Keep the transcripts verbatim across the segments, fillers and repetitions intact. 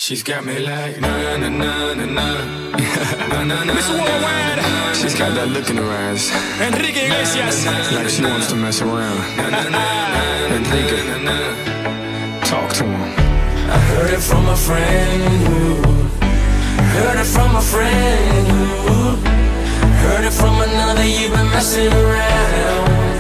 She's got me like na na na na na na na na. Miss Worldwide. She's got that look in her eyes, Enrique Iglesias. like she wants to mess around. Enrique, talk to him. I heard it from a friend who heard it from a friend who heard it from another. You've been messing around.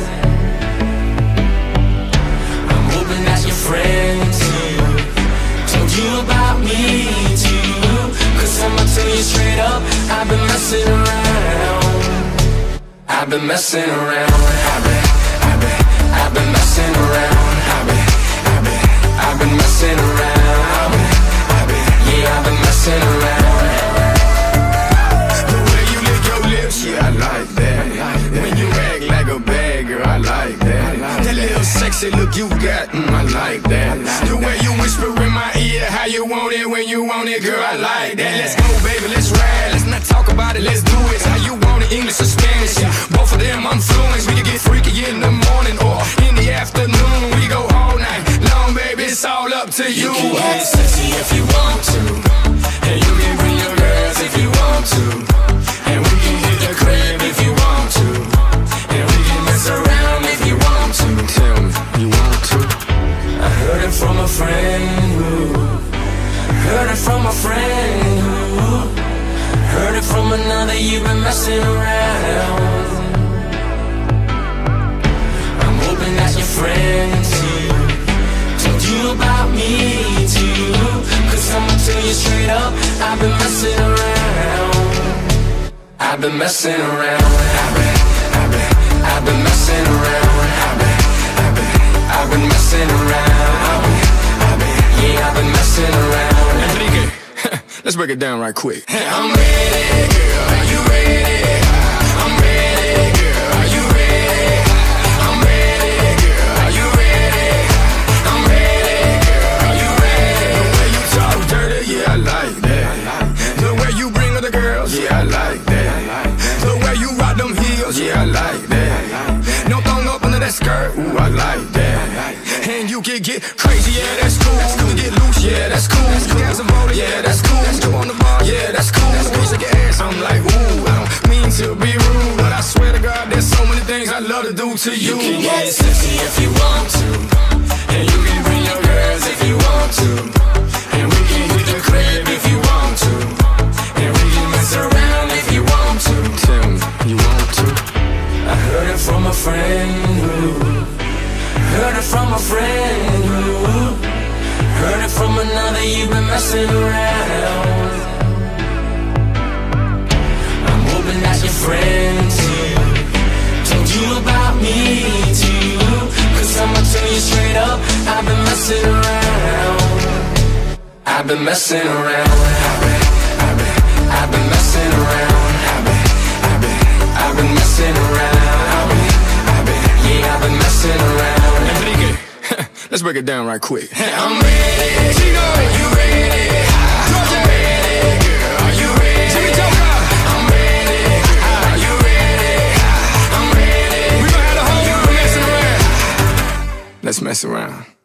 I'm hoping that your friend too told you about me too, cause I'ma tell you straight up, I've been messing around. I've been messing around. I've been, I've been, I've been messing around. I've been, I've been, I've been messing around. I've been, I've been, yeah, I've been messing around. The way you lick your lips, yeah, I like that. When you act like a bad girl, I like that. That little sexy look you got, mm, I like that. The way you whisper in my ear, how you want it when you want it, girl, I like that. Let's go, baby, let's ride. Let's not talk about it, let's do it. How you want it, English or Spanish? Yeah, both of them I'm fluent. We can get freaky in the morning or in the afternoon. We go all night long, baby, it's all up to you. You can get sexy if you want to, and you can bring your girls if you want to, and we can hit the crib if you want to, and we can mess around if you want to. Tell me, you want to? I heard it from a friend who heard it from a friend who heard it from another. You've been messing around. I'm hoping that your friend too told you about me too, cause I'ma tell you straight up, I've been messing around. I've been messing around. I've been, I've been, I've been messing around. I've been, I've been, I've been messing around. I've been, I've been, yeah, I've been messing around. Enrique, let's break it down right quick. I'm ready, girl, are you ready? I'm ready, girl, are you ready? I'm ready, girl, are you ready? I'm ready, girl, are you ready? The way you talk dirty, yeah, I like that. The way you bring other girls, yeah, I like that. The way you rock them heels, yeah, I like that. No thong up under that skirt, ooh, I like that. And you can get crazy, yeah, that's cool. You can get loose, yeah, that's cool. You got some motor, yeah, that's cool. Jump on the bar, yeah, that's cool. Squeeze like your ass, I'm like, ooh, I don't mean to be rude, but I swear to God, there's so many things I love to do to you. You can get sexy if you want to, and you can bring your girls if you want to, and we can hit the crib if you want to, and we can mess around if you want to. Tell me, you want to? I heard it from a friend who heard it from a friend who heard it from another. You've been messing around. I'm hoping that your friend too told you about me too, cause I'ma tell you straight up, I've been messing around. I've been messing around. I've been, I've been, I've been messing around. I've been, I've been, I've been messing around. I've been, I've been, yeah, I've been messing around. Enrique, let's break it down right quick. I'm ready, Chico, are you ready? I'm ready, girl, are you ready? I'm ready, girl, are you ready? I'm ready. We gon' have the whole world messing around. Let's mess around.